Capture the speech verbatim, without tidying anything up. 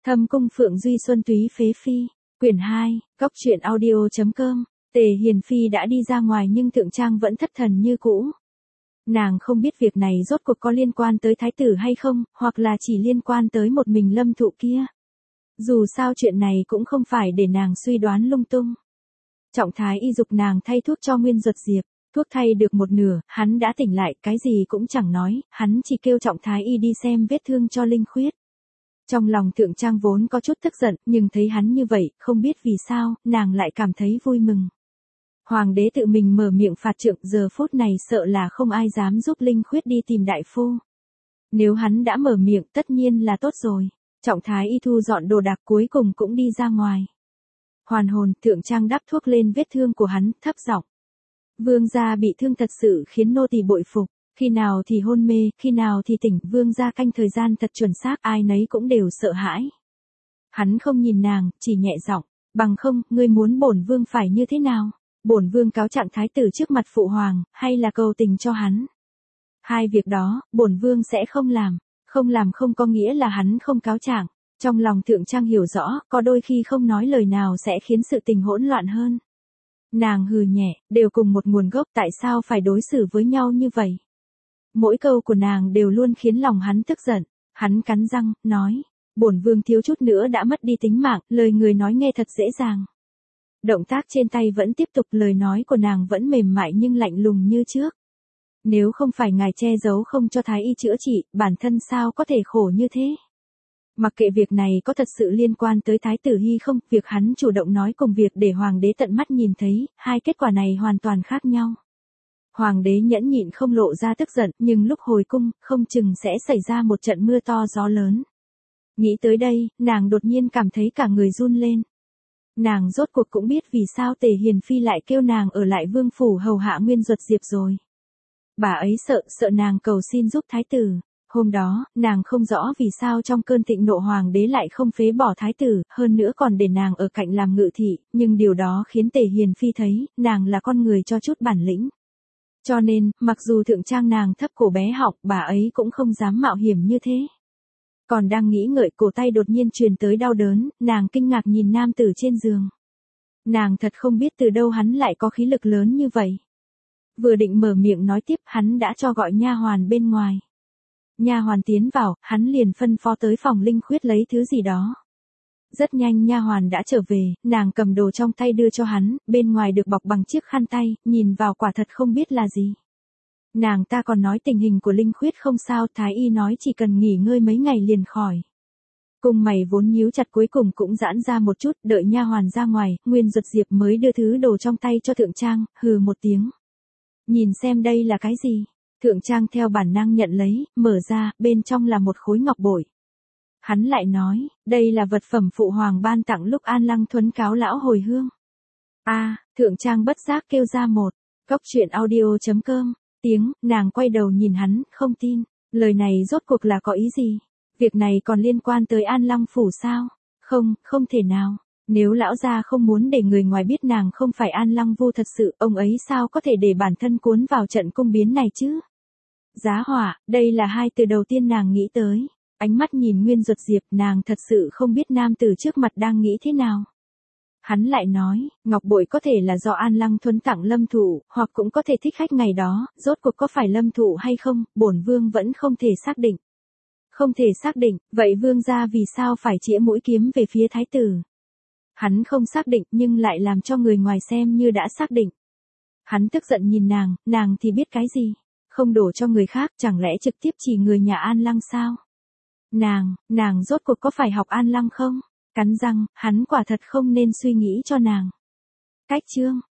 Thâm cung Phượng Duy Xuân Túy Phế Phi, quyển hai, góc truyện audio.com, Tề Hiền Phi đã đi ra ngoài nhưng Thượng Trang vẫn thất thần như cũ. Nàng không biết việc này rốt cuộc có liên quan tới thái tử hay không, hoặc là chỉ liên quan tới một mình Lâm Thụ kia. Dù sao chuyện này cũng không phải để nàng suy đoán lung tung. Trọng thái y dục nàng thay thuốc cho Nguyên Duật Diệp, thuốc thay được một nửa, hắn đã tỉnh lại, cái gì cũng chẳng nói, hắn chỉ kêu Trọng thái y đi xem vết thương cho Linh Khuyết. Trong lòng Thượng Trang vốn có chút tức giận, nhưng thấy hắn như vậy, không biết vì sao, nàng lại cảm thấy vui mừng. Hoàng đế tự mình mở miệng phạt trượng, giờ phút này sợ là không ai dám giúp Linh Khuyết đi tìm đại phu. Nếu hắn đã mở miệng tất nhiên là tốt rồi. Trọng thái y thu dọn đồ đạc cuối cùng cũng đi ra ngoài. Hoàn hồn, Thượng Trang đắp thuốc lên vết thương của hắn, thấp giọng. Vương gia bị thương thật sự khiến nô tỳ bội phục, khi nào thì hôn mê, khi nào thì tỉnh, vương gia canh thời gian thật chuẩn xác, ai nấy cũng đều sợ hãi. Hắn không nhìn nàng, chỉ nhẹ giọng, bằng không, ngươi muốn bổn vương phải như thế nào? Bổn vương cáo trạng thái tử trước mặt phụ hoàng, hay là cầu tình cho hắn? Hai việc đó, bổn vương sẽ không làm. Không làm không có nghĩa là hắn không cáo trạng. Trong lòng Thượng Trang hiểu rõ, có đôi khi không nói lời nào sẽ khiến sự tình hỗn loạn hơn. Nàng hừ nhẹ, đều cùng một nguồn gốc, tại sao phải đối xử với nhau như vậy? Mỗi câu của nàng đều luôn khiến lòng hắn tức giận. Hắn cắn răng, nói, bổn vương thiếu chút nữa đã mất đi tính mạng, lời người nói nghe thật dễ dàng. Động tác trên tay vẫn tiếp tục, lời nói của nàng vẫn mềm mại nhưng lạnh lùng như trước. Nếu không phải ngài che giấu không cho thái y chữa trị, bản thân sao có thể khổ như thế? Mặc kệ việc này có thật sự liên quan tới thái tử Hy không, việc hắn chủ động nói cùng việc để hoàng đế tận mắt nhìn thấy, hai kết quả này hoàn toàn khác nhau. Hoàng đế nhẫn nhịn không lộ ra tức giận, nhưng lúc hồi cung, không chừng sẽ xảy ra một trận mưa to gió lớn. Nghĩ tới đây, nàng đột nhiên cảm thấy cả người run lên. Nàng rốt cuộc cũng biết vì sao Tề Hiền Phi lại kêu nàng ở lại vương phủ hầu hạ Nguyên Duật Diệp rồi. Bà ấy sợ, sợ nàng cầu xin giúp thái tử. Hôm đó, nàng không rõ vì sao trong cơn thịnh nộ hoàng đế lại không phế bỏ thái tử, hơn nữa còn để nàng ở cạnh làm ngự thị, nhưng điều đó khiến Tề Hiền Phi thấy, nàng là con người cho chút bản lĩnh. Cho nên, mặc dù Thượng Trang nàng thấp cổ bé họng, bà ấy cũng không dám mạo hiểm như thế. Còn đang nghĩ ngợi, cổ tay đột nhiên truyền tới đau đớn, nàng kinh ngạc nhìn nam tử trên giường. Nàng thật không biết từ đâu hắn lại có khí lực lớn như vậy. Vừa định mở miệng nói tiếp, hắn đã cho gọi nha hoàn bên ngoài. Nha hoàn tiến vào, hắn liền phân phó tới phòng Linh Khuyết lấy thứ gì đó. Rất nhanh nha hoàn đã trở về, nàng cầm đồ trong tay đưa cho hắn, bên ngoài được bọc bằng chiếc khăn tay, nhìn vào quả thật không biết là gì. Nàng ta còn nói tình hình của Linh Khuyết không sao, thái y nói chỉ cần nghỉ ngơi mấy ngày liền khỏi. Cùng mày vốn nhíu chặt cuối cùng cũng giãn ra một chút, đợi nha hoàn ra ngoài, Nguyên Duật Diệp mới đưa thứ đồ trong tay cho Thượng Trang, hừ một tiếng. Nhìn xem đây là cái gì? Thượng Trang theo bản năng nhận lấy, mở ra, bên trong là một khối ngọc bội. Hắn lại nói, đây là vật phẩm phụ hoàng ban tặng lúc An Lăng Thuấn cáo lão hồi hương. A, à, Thượng Trang bất giác kêu ra một, góc truyện audio.com, tiếng, nàng quay đầu nhìn hắn, không tin, lời này rốt cuộc là có ý gì? Việc này còn liên quan tới An Lăng phủ sao? Không, không thể nào. Nếu lão gia không muốn để người ngoài biết nàng không phải An Lăng Vu thật sự, ông ấy sao có thể để bản thân cuốn vào trận cung biến này chứ? Giá hỏa, đây là hai từ đầu tiên nàng nghĩ tới. Ánh mắt nhìn Nguyên Duật Diệp, nàng thật sự không biết nam tử trước mặt đang nghĩ thế nào. Hắn lại nói, ngọc bội có thể là do An Lăng Thuấn tặng Lâm Thụ, hoặc cũng có thể thích khách ngày đó, rốt cuộc có phải Lâm Thụ hay không, bổn vương vẫn không thể xác định. Không thể xác định, vậy vương gia vì sao phải chĩa mũi kiếm về phía thái tử? Hắn không xác định nhưng lại làm cho người ngoài xem như đã xác định. Hắn tức giận nhìn nàng, nàng thì biết cái gì? Không đổ cho người khác, chẳng lẽ trực tiếp chỉ người nhà An Lăng sao? Nàng, nàng rốt cuộc có phải học An Lăng không? Cắn răng, hắn quả thật không nên suy nghĩ cho nàng. Cách chương.